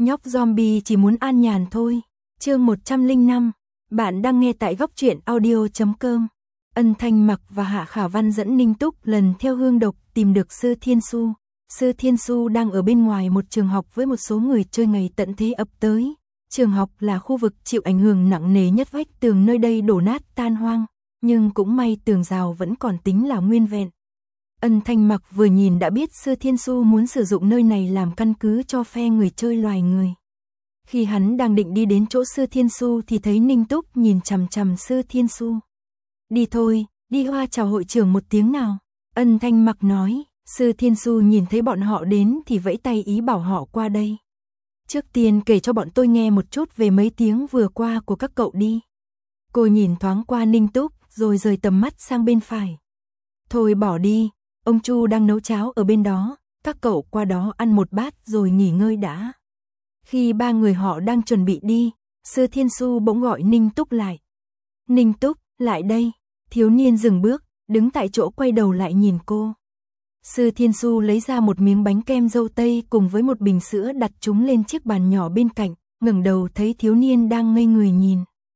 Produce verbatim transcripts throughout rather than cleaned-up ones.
Nhóc zombie chỉ muốn an nhàn thôi. Chương một trăm lẻ năm. Bạn đang nghe tại góc truyện audio chấm com. Ân Thanh Mặc và Hạ Khả Văn dẫn Ninh Túc lần theo hương độc tìm được Sư Thiên Su. Sư Thiên Su đang ở bên ngoài một trường học với một số người chơi ngày tận thế ập tới. Trường học là khu vực chịu ảnh hưởng nặng nề nhất, vách tường nơi đây đổ nát tan hoang, nhưng cũng may tường rào vẫn còn tính là nguyên vẹn. Ân Thanh Mặc vừa nhìn đã biết Sư Thiên Su muốn sử dụng nơi này làm căn cứ cho phe người chơi loài người. Khi hắn đang định đi đến chỗ Sư Thiên Su thì thấy Ninh Túc nhìn chằm chằm Sư Thiên Su. Đi thôi, đi qua chào hội trưởng một tiếng nào. Ân Thanh Mặc nói. Sư Thiên Su nhìn thấy bọn họ đến thì vẫy tay ý bảo họ qua đây. Trước tiên kể cho bọn tôi nghe một chút về mấy tiếng vừa qua của các cậu đi. Cô nhìn thoáng qua Ninh Túc rồi rời tầm mắt sang bên phải. Thôi bỏ đi, ông Chu đang nấu cháo ở bên đó, các cậu qua đó ăn một bát rồi nghỉ ngơi đã. Khi ba người họ đang chuẩn bị đi, Sư Thiên Su bỗng gọi Ninh Túc lại. Ninh Túc, lại đây. Thiếu niên dừng bước, đứng tại chỗ quay đầu lại nhìn cô. Sư Thiên Su lấy ra một miếng bánh kem dâu tây cùng với một bình sữa, đặt chúng lên chiếc bàn nhỏ bên cạnh, ngẩng đầu thấy thiếu niên đang ngây người nhìn.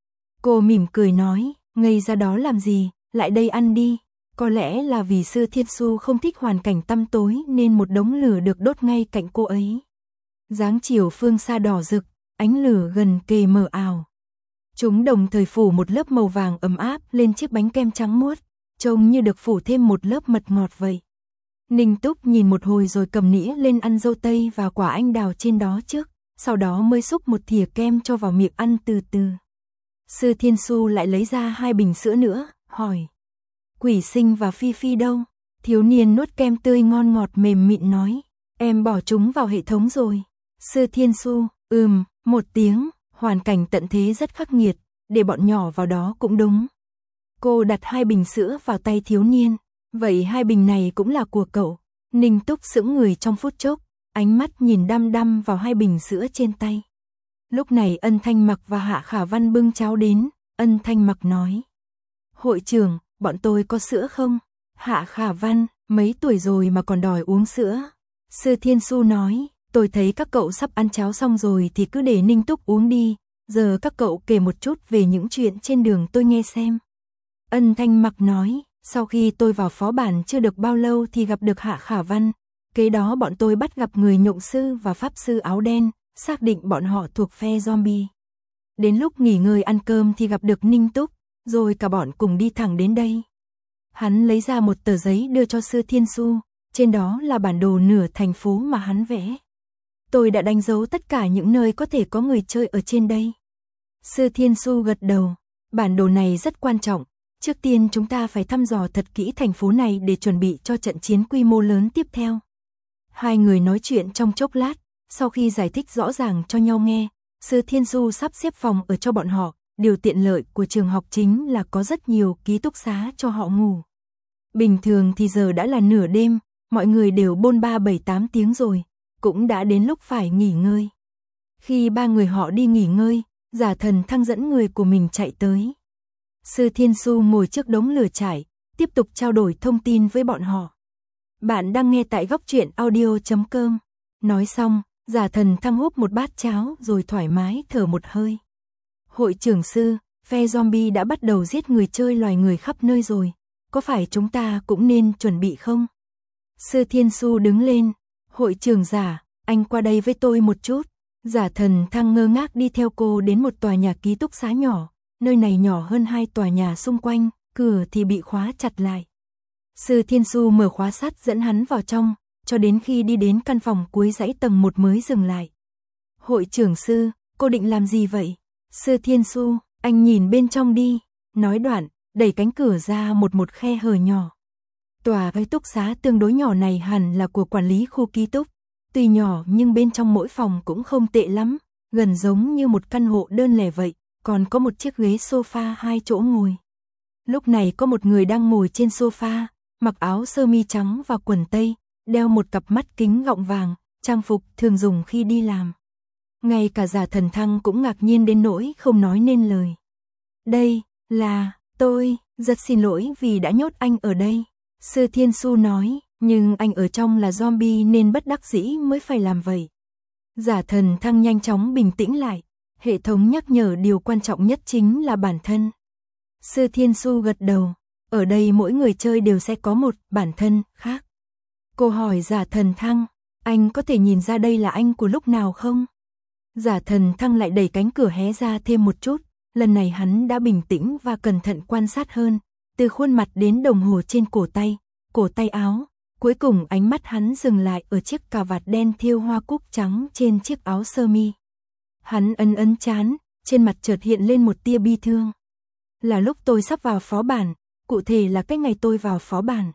Cô mỉm cười nói, ngây ra đó làm gì, lại đây ăn đi. Có lẽ là vì Sư Thiên Su không thích hoàn cảnh tăm tối nên một đống lửa được đốt ngay cạnh cô ấy. Dáng chiều phương xa đỏ rực, ánh lửa gần kề mờ ảo. Chúng đồng thời phủ một lớp màu vàng ấm áp lên chiếc bánh kem trắng muốt, trông như được phủ thêm một lớp mật ngọt vậy. Ninh Túc nhìn một hồi rồi cầm nĩa lên ăn dâu tây và quả anh đào trên đó trước, sau đó mới xúc một thìa kem cho vào miệng ăn từ từ. Sư Thiên Su lại lấy ra hai bình sữa nữa, hỏi. Quỷ Sinh và Phi Phi đâu? Thiếu niên nuốt kem tươi ngon ngọt mềm mịn nói. Em bỏ chúng vào hệ thống rồi. Sư Thiên Su, ừm, một tiếng, hoàn cảnh tận thế rất khắc nghiệt, để bọn nhỏ vào đó cũng đúng. Cô đặt hai bình sữa vào tay thiếu niên. Vậy hai bình này cũng là của cậu. Ninh Túc sững người trong phút chốc, ánh mắt nhìn đăm đăm vào hai bình sữa trên tay. Lúc này Ân Thanh Mặc và Hạ Khả Văn bưng cháo đến. Ân Thanh Mặc nói. Hội trưởng, bọn tôi có sữa không? Hạ Khả Văn, mấy tuổi rồi mà còn đòi uống sữa. Sư Thiên Su nói, tôi thấy các cậu sắp ăn cháo xong rồi thì cứ để Ninh Túc uống đi. Giờ các cậu kể một chút về những chuyện trên đường tôi nghe xem. Ân Thanh Mặc nói. Sau khi tôi vào phó bản chưa được bao lâu thì gặp được Hạ Khả Văn. Kế đó bọn tôi bắt gặp người nhộng sư và pháp sư áo đen, xác định bọn họ thuộc phe zombie. Đến lúc nghỉ ngơi ăn cơm thì gặp được Ninh Túc, rồi cả bọn cùng đi thẳng đến đây. Hắn lấy ra một tờ giấy đưa cho Sư Thiên Su, trên đó là bản đồ nửa thành phố mà hắn vẽ. Tôi đã đánh dấu tất cả những nơi có thể có người chơi ở trên đây. Sư Thiên Su gật đầu, bản đồ này rất quan trọng. Trước tiên chúng ta phải thăm dò thật kỹ thành phố này để chuẩn bị cho trận chiến quy mô lớn tiếp theo. Hai người nói chuyện trong chốc lát, sau khi giải thích rõ ràng cho nhau nghe, Sư Thiên Su sắp xếp phòng ở cho bọn họ. Điều tiện lợi của trường học chính là có rất nhiều ký túc xá cho họ ngủ. Bình thường thì giờ đã là nửa đêm, mọi người đều bôn ba bảy tám tiếng rồi, cũng đã đến lúc phải nghỉ ngơi. Khi ba người họ đi nghỉ ngơi, Giả Thần Thăng dẫn người của mình chạy tới. Sư Thiên Su ngồi trước đống lửa trại, tiếp tục trao đổi thông tin với bọn họ. Bạn đang nghe tại góc truyện audio chấm com. Nói xong, Giả Thần Thăng húp một bát cháo rồi thoải mái thở một hơi. Hội trưởng Sư, phe zombie đã bắt đầu giết người chơi loài người khắp nơi rồi. Có phải chúng ta cũng nên chuẩn bị không? Sư Thiên Su đứng lên. Hội trưởng Giả, anh qua đây với tôi một chút. Giả Thần Thăng ngơ ngác đi theo cô đến một tòa nhà ký túc xá nhỏ. Nơi này nhỏ hơn hai tòa nhà xung quanh, cửa thì bị khóa chặt lại. Sư Thiên Su mở khóa sắt dẫn hắn vào trong, cho đến khi đi đến căn phòng cuối dãy tầng một mới dừng lại. Hội trưởng Sư, cô định làm gì vậy? Sư Thiên Su, anh nhìn bên trong đi. Nói đoạn, đẩy cánh cửa ra một một khe hở nhỏ. Tòa ký túc xá tương đối nhỏ này hẳn là của quản lý khu ký túc. Tuy nhỏ nhưng bên trong mỗi phòng cũng không tệ lắm, gần giống như một căn hộ đơn lẻ vậy. Còn có một chiếc ghế sofa hai chỗ ngồi. Lúc này có một người đang ngồi trên sofa, mặc áo sơ mi trắng và quần tây, đeo một cặp mắt kính gọng vàng, trang phục thường dùng khi đi làm. Ngay cả Giả Thần Thăng cũng ngạc nhiên đến nỗi không nói nên lời. Đây, là, tôi, rất xin lỗi vì đã nhốt anh ở đây. Sư Thiên Su nói, nhưng anh ở trong là zombie nên bất đắc dĩ mới phải làm vậy. Giả Thần Thăng nhanh chóng bình tĩnh lại, hệ thống nhắc nhở điều quan trọng nhất chính là bản thân. Sư Thiên Su gật đầu, ở đây mỗi người chơi đều sẽ có một bản thân khác. Cô hỏi Giả Thần Thăng, anh có thể nhìn ra đây là anh của lúc nào không? Giả Thần Thăng lại đẩy cánh cửa hé ra thêm một chút, lần này hắn đã bình tĩnh và cẩn thận quan sát hơn, từ khuôn mặt đến đồng hồ trên cổ tay, cổ tay áo, cuối cùng ánh mắt hắn dừng lại ở chiếc cà vạt đen thêu hoa cúc trắng trên chiếc áo sơ mi. Hắn ấn ấn trán, trên mặt chợt hiện lên một tia bi thương. Là lúc tôi sắp vào phó bản, cụ thể là cái ngày tôi vào phó bản.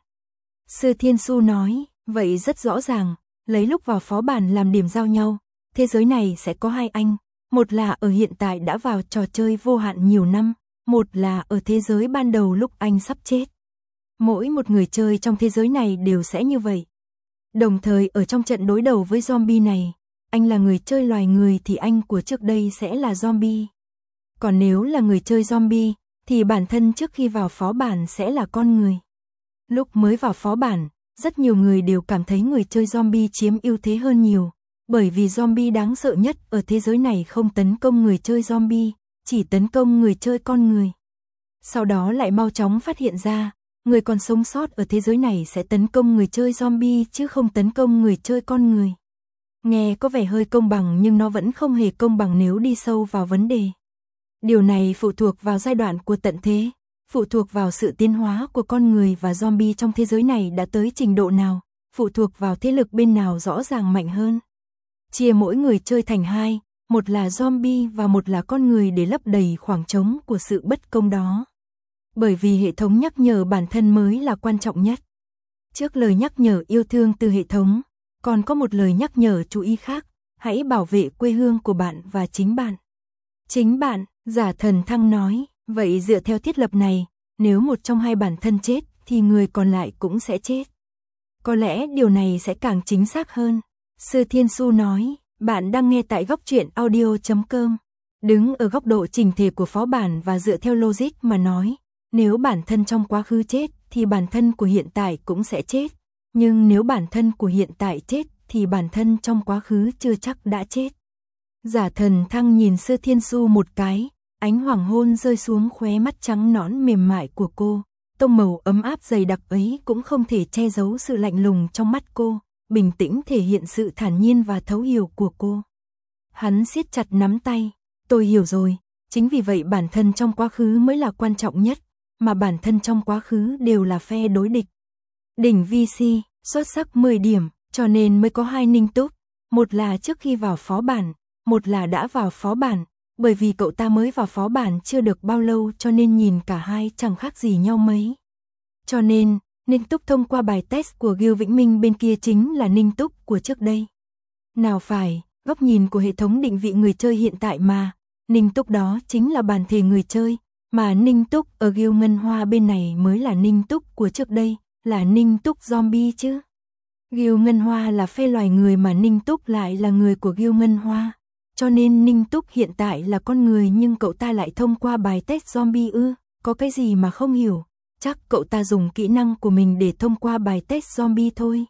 Sư Thiên Su nói, vậy rất rõ ràng, lấy lúc vào phó bản làm điểm giao nhau, thế giới này sẽ có hai anh, một là ở hiện tại đã vào trò chơi vô hạn nhiều năm, một là ở thế giới ban đầu lúc anh sắp chết. Mỗi một người chơi trong thế giới này đều sẽ như vậy. Đồng thời ở trong trận đối đầu với zombie này, anh là người chơi loài người thì anh của trước đây sẽ là zombie. Còn nếu là người chơi zombie, thì bản thân trước khi vào phó bản sẽ là con người. Lúc mới vào phó bản, rất nhiều người đều cảm thấy người chơi zombie chiếm ưu thế hơn nhiều, bởi vì zombie đáng sợ nhất ở thế giới này không tấn công người chơi zombie, chỉ tấn công người chơi con người. Sau đó lại mau chóng phát hiện ra, người còn sống sót ở thế giới này sẽ tấn công người chơi zombie chứ không tấn công người chơi con người. Nghe có vẻ hơi công bằng nhưng nó vẫn không hề công bằng nếu đi sâu vào vấn đề. Điều này phụ thuộc vào giai đoạn của tận thế, phụ thuộc vào sự tiến hóa của con người và zombie trong thế giới này đã tới trình độ nào, phụ thuộc vào thế lực bên nào rõ ràng mạnh hơn. Chia mỗi người chơi thành hai, một là zombie và một là con người để lấp đầy khoảng trống của sự bất công đó. Bởi vì hệ thống nhắc nhở bản thân mới là quan trọng nhất. Trước lời nhắc nhở yêu thương từ hệ thống, còn có một lời nhắc nhở chú ý khác, hãy bảo vệ quê hương của bạn và chính bạn. Chính bạn, Giả Thần Thăng nói, vậy dựa theo thiết lập này, nếu một trong hai bản thân chết thì người còn lại cũng sẽ chết. Có lẽ điều này sẽ càng chính xác hơn. Sư Thiên Su nói, bạn đang nghe tại góc truyện audio chấm com. Đứng ở góc độ trình thể của phó bản và dựa theo logic mà nói, nếu bản thân trong quá khứ chết thì bản thân của hiện tại cũng sẽ chết. Nhưng nếu bản thân của hiện tại chết thì bản thân trong quá khứ chưa chắc đã chết. Giả Thần Thăng nhìn Sư Thiên Su một cái, ánh hoàng hôn rơi xuống khóe mắt trắng nõn mềm mại của cô. Tông màu ấm áp dày đặc ấy cũng không thể che giấu sự lạnh lùng trong mắt cô, bình tĩnh thể hiện sự thản nhiên và thấu hiểu của cô. Hắn siết chặt nắm tay, tôi hiểu rồi, chính vì vậy bản thân trong quá khứ mới là quan trọng nhất, mà bản thân trong quá khứ đều là phe đối địch. Đỉnh vê xê, xuất sắc mười điểm, cho nên mới có hai Ninh Túc, một là trước khi vào phó bản, một là đã vào phó bản, bởi vì cậu ta mới vào phó bản chưa được bao lâu cho nên nhìn cả hai chẳng khác gì nhau mấy. Cho nên, Ninh Túc thông qua bài test của Gil Vĩnh Minh bên kia chính là Ninh Túc của trước đây. Nào phải, góc nhìn của hệ thống định vị người chơi hiện tại mà, Ninh Túc đó chính là bản thể người chơi, mà Ninh Túc ở Gil Ngân Hoa bên này mới là Ninh Túc của trước đây, là Ninh Túc zombie chứ. Gil Ngân Hoa là phe loài người mà Ninh Túc lại là người của Gil Ngân Hoa. Cho nên Ninh Túc hiện tại là con người nhưng cậu ta lại thông qua bài test zombie ư, có cái gì mà không hiểu, chắc cậu ta dùng kỹ năng của mình để thông qua bài test zombie thôi.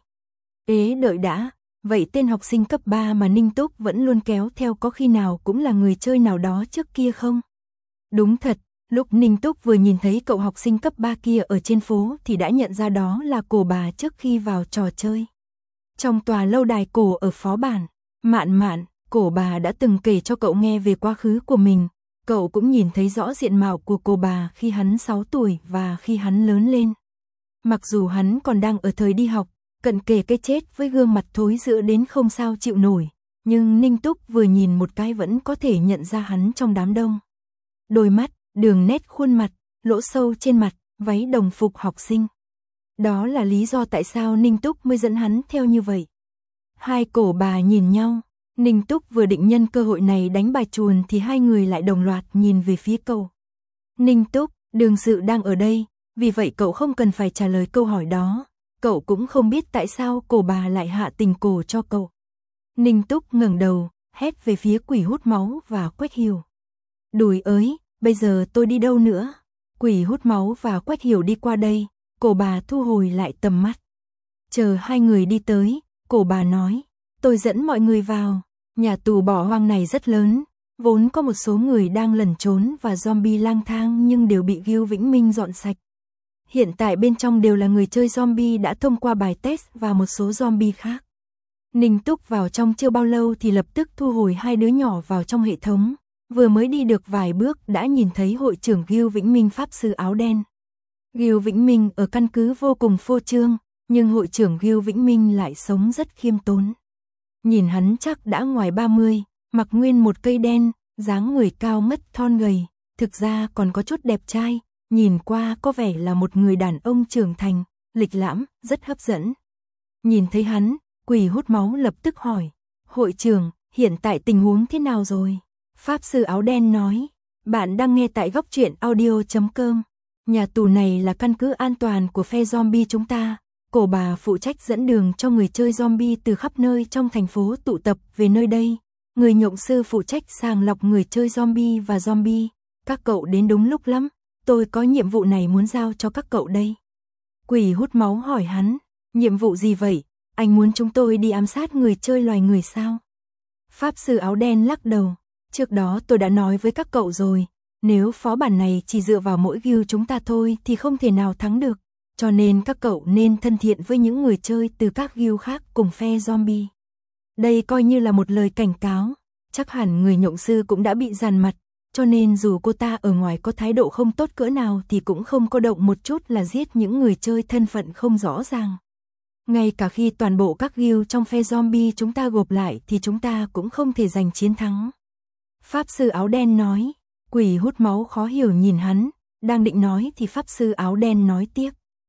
Ế đợi đã, vậy tên học sinh cấp ba mà Ninh Túc vẫn luôn kéo theo có khi nào cũng là người chơi nào đó trước kia không? Đúng thật, lúc Ninh Túc vừa nhìn thấy cậu học sinh cấp ba kia ở trên phố thì đã nhận ra đó là cổ bà trước khi vào trò chơi. Trong tòa lâu đài cổ ở phó bản, Mạn Mạn, cổ bà đã từng kể cho cậu nghe về quá khứ của mình, cậu cũng nhìn thấy rõ diện mạo của cô bà khi hắn sáu tuổi và khi hắn lớn lên. Mặc dù hắn còn đang ở thời đi học, cận kề cái chết với gương mặt thối rữa đến không sao chịu nổi, nhưng Ninh Túc vừa nhìn một cái vẫn có thể nhận ra hắn trong đám đông. Đôi mắt, đường nét khuôn mặt, lỗ sâu trên mặt, váy đồng phục học sinh. Đó là lý do tại sao Ninh Túc mới dẫn hắn theo như vậy. Hai cổ bà nhìn nhau. Ninh Túc vừa định nhân cơ hội này đánh bài chuồn thì hai người lại đồng loạt nhìn về phía cậu. Ninh Túc, đương sự đang ở đây, vì vậy cậu không cần phải trả lời câu hỏi đó. Cậu cũng không biết tại sao cổ bà lại hạ tình cổ cho cậu. Ninh Túc ngẩng đầu, hét về phía quỷ hút máu và Quách Hiểu. Đùi ới, bây giờ tôi đi đâu nữa? Quỷ hút máu và Quách Hiểu đi qua đây, cổ bà thu hồi lại tầm mắt. Chờ hai người đi tới, cổ bà nói, tôi dẫn mọi người vào. Nhà tù bỏ hoang này rất lớn, vốn có một số người đang lẩn trốn và zombie lang thang nhưng đều bị Gil Vĩnh Minh dọn sạch. Hiện tại bên trong đều là người chơi zombie đã thông qua bài test và một số zombie khác. Ninh Túc vào trong chưa bao lâu thì lập tức thu hồi hai đứa nhỏ vào trong hệ thống, vừa mới đi được vài bước đã nhìn thấy hội trưởng Gil Vĩnh Minh pháp sư áo đen. Gil Vĩnh Minh ở căn cứ vô cùng phô trương, nhưng hội trưởng Gil Vĩnh Minh lại sống rất khiêm tốn. Nhìn hắn chắc đã ngoài ba mươi, mặc nguyên một cây đen, dáng người cao ngất thon gầy, thực ra còn có chút đẹp trai, nhìn qua có vẻ là một người đàn ông trưởng thành, lịch lãm, rất hấp dẫn. Nhìn thấy hắn, Quỷ hút máu lập tức hỏi, hội trưởng, hiện tại tình huống thế nào rồi? Pháp sư áo đen nói, bạn đang nghe tại góc truyện audio chấm com. Nhà tù này là căn cứ an toàn của phe zombie chúng ta. Cổ bà phụ trách dẫn đường cho người chơi zombie từ khắp nơi trong thành phố tụ tập về nơi đây. Người nhộng sư phụ trách sàng lọc người chơi zombie và zombie. Các cậu đến đúng lúc lắm, tôi có nhiệm vụ này muốn giao cho các cậu đây. Quỷ hút máu hỏi hắn, nhiệm vụ gì vậy? Anh muốn chúng tôi đi ám sát người chơi loài người sao? Pháp sư áo đen lắc đầu, trước đó tôi đã nói với các cậu rồi, nếu phó bản này chỉ dựa vào mỗi guild chúng ta thôi thì không thể nào thắng được, cho nên các cậu nên thân thiện với những người chơi từ các guild khác cùng phe zombie. Đây coi như là một lời cảnh cáo, chắc hẳn người nhộng sư cũng đã bị dằn mặt, cho nên dù cô ta ở ngoài có thái độ không tốt cỡ nào thì cũng không có động một chút là giết những người chơi thân phận không rõ ràng. Ngay cả khi toàn bộ các guild trong phe zombie chúng ta gộp lại thì chúng ta cũng không thể giành chiến thắng. Pháp sư áo đen nói, quỷ hút máu khó hiểu nhìn hắn, đang định nói thì pháp sư áo đen nói tiếp.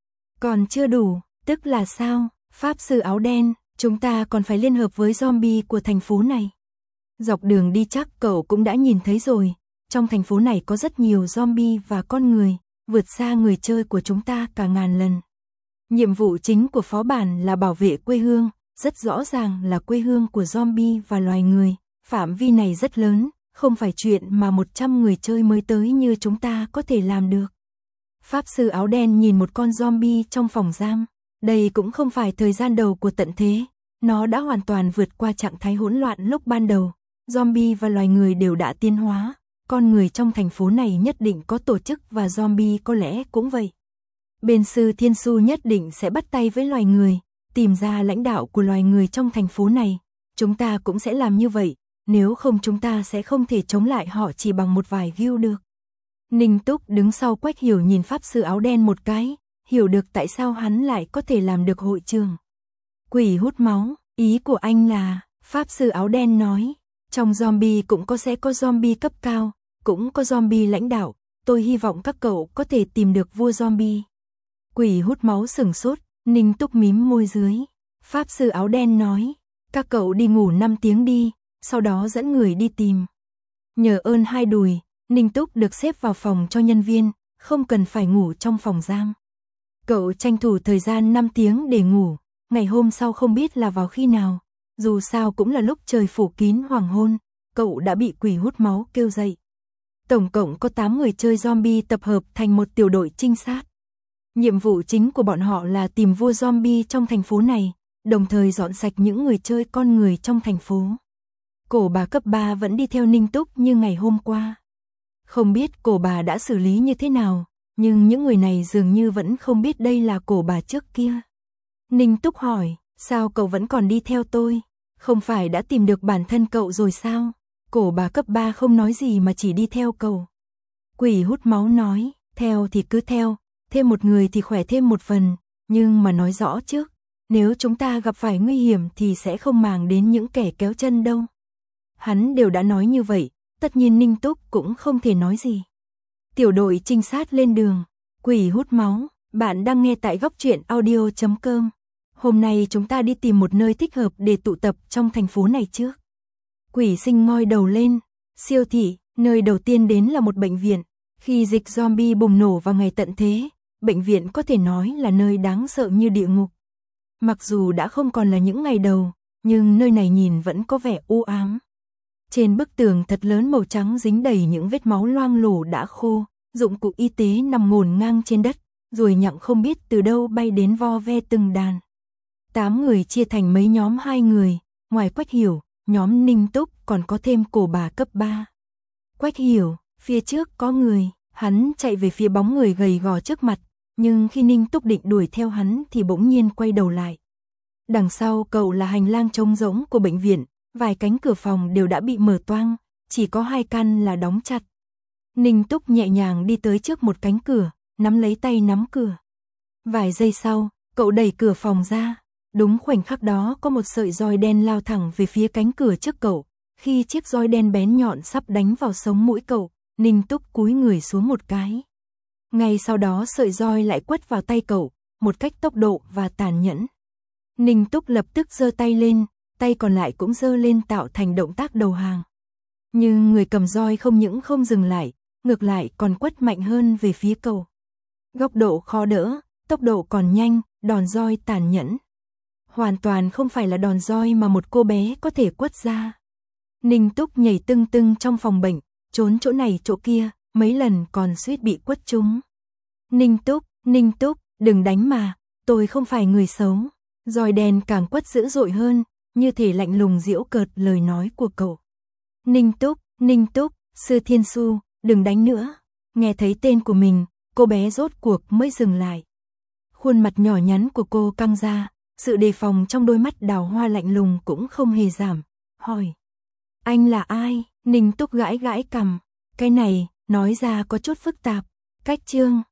Còn chưa đủ, tức là sao? Pháp sư áo đen, chúng ta còn phải liên hợp với zombie của thành phố này. Dọc đường đi chắc cậu cũng đã nhìn thấy rồi, trong thành phố này có rất nhiều zombie và con người, vượt xa người chơi của chúng ta cả ngàn lần. Nhiệm vụ chính của phó bản là bảo vệ quê hương, rất rõ ràng là quê hương của zombie và loài người, phạm vi này rất lớn, không phải chuyện mà một trăm người chơi mới tới như chúng ta có thể làm được. Pháp sư áo đen nhìn một con zombie trong phòng giam, đây cũng không phải thời gian đầu của tận thế, nó đã hoàn toàn vượt qua trạng thái hỗn loạn lúc ban đầu, zombie và loài người đều đã tiến hóa, con người trong thành phố này nhất định có tổ chức và zombie có lẽ cũng vậy. Bên sư Thiên Su nhất định sẽ bắt tay với loài người, tìm ra lãnh đạo của loài người trong thành phố này. Chúng ta cũng sẽ làm như vậy, nếu không chúng ta sẽ không thể chống lại họ chỉ bằng một vài guild được. Ninh Túc đứng sau Quách Hiểu nhìn pháp sư áo đen một cái, hiểu được tại sao hắn lại có thể làm được hội trưởng. Quỷ hút máu, ý của anh là, pháp sư áo đen nói, trong zombie cũng có sẽ có zombie cấp cao, cũng có zombie lãnh đạo, tôi hy vọng các cậu có thể tìm được vua zombie. Quỷ hút máu sừng sốt, Ninh Túc mím môi dưới. Pháp sư áo đen nói, các cậu đi ngủ năm tiếng đi, sau đó dẫn người đi tìm. Nhờ ơn hai đùi, Ninh Túc được xếp vào phòng cho nhân viên, không cần phải ngủ trong phòng giam. Cậu tranh thủ thời gian năm tiếng để ngủ, ngày hôm sau không biết là vào khi nào, dù sao cũng là lúc trời phủ kín hoàng hôn, cậu đã bị quỷ hút máu kêu dậy. Tổng cộng có tám người chơi zombie tập hợp thành một tiểu đội trinh sát. Nhiệm vụ chính của bọn họ là tìm vua zombie trong thành phố này, đồng thời dọn sạch những người chơi con người trong thành phố. Cổ bà cấp ba vẫn đi theo Ninh Túc như ngày hôm qua. Không biết cổ bà đã xử lý như thế nào, nhưng những người này dường như vẫn không biết đây là cổ bà trước kia. Ninh Túc hỏi, sao cậu vẫn còn đi theo tôi? Không phải đã tìm được bản thân cậu rồi sao? Cổ bà cấp ba không nói gì mà chỉ đi theo cậu. Quỷ hút máu nói, theo thì cứ theo, thêm một người thì khỏe thêm một phần, nhưng mà nói rõ trước, nếu chúng ta gặp phải nguy hiểm thì sẽ không màng đến những kẻ kéo chân đâu. Hắn đều đã nói như vậy, tất nhiên Ninh Túc cũng không thể nói gì. Tiểu đội trinh sát lên đường, quỷ hút máu, bạn đang nghe tại góc truyện audio chấm com. Hôm nay chúng ta đi tìm một nơi thích hợp để tụ tập trong thành phố này trước. Quỷ sinh ngoi đầu lên, siêu thị, nơi đầu tiên đến là một bệnh viện. Khi dịch zombie bùng nổ vào ngày tận thế, bệnh viện có thể nói là nơi đáng sợ như địa ngục. Mặc dù đã không còn là những ngày đầu, nhưng nơi này nhìn vẫn có vẻ u ám. Trên bức tường thật lớn màu trắng dính đầy những vết máu loang lổ đã khô, dụng cụ y tế nằm ngổn ngang trên đất, ruồi nhặng không biết từ đâu bay đến vo ve từng đàn. Tám người chia thành mấy nhóm hai người, ngoài Quách Hiểu, nhóm Ninh Túc còn có thêm cổ bà cấp ba. Quách Hiểu, phía trước có người, hắn chạy về phía bóng người gầy gò trước mặt, nhưng khi Ninh Túc định đuổi theo hắn thì bỗng nhiên quay đầu lại. Đằng sau cậu là hành lang trống rỗng của bệnh viện, vài cánh cửa phòng đều đã bị mở toang, chỉ có hai căn là đóng chặt. Ninh Túc nhẹ nhàng đi tới trước một cánh cửa, nắm lấy tay nắm cửa. Vài giây sau, cậu đẩy cửa phòng ra. Đúng khoảnh khắc đó có một sợi roi đen lao thẳng về phía cánh cửa trước cậu. Khi chiếc roi đen bén nhọn sắp đánh vào sống mũi cậu, Ninh Túc cúi người xuống một cái. Ngay sau đó sợi roi lại quất vào tay cậu, một cách tốc độ và tàn nhẫn. Ninh Túc lập tức giơ tay lên, tay còn lại cũng giơ lên tạo thành động tác đầu hàng. Nhưng người cầm roi không những không dừng lại, ngược lại còn quất mạnh hơn về phía cậu. Góc độ khó đỡ, tốc độ còn nhanh, đòn roi tàn nhẫn. Hoàn toàn không phải là đòn roi mà một cô bé có thể quất ra. Ninh Túc nhảy tưng tưng trong phòng bệnh, trốn chỗ này chỗ kia, mấy lần còn suýt bị quất trúng. Ninh Túc, Ninh Túc, đừng đánh mà, tôi không phải người xấu. Roi đen càng quất dữ dội hơn, như thể lạnh lùng giễu cợt lời nói của cậu. Ninh Túc, Ninh Túc, Sư Thiên Su, đừng đánh nữa. Nghe thấy tên của mình, cô bé rốt cuộc mới dừng lại. Khuôn mặt nhỏ nhắn của cô căng ra, sự đề phòng trong đôi mắt đào hoa lạnh lùng cũng không hề giảm. Hỏi, anh là ai? Ninh Túc gãi gãi cằm. Cái này, nói ra có chút phức tạp. Cách chương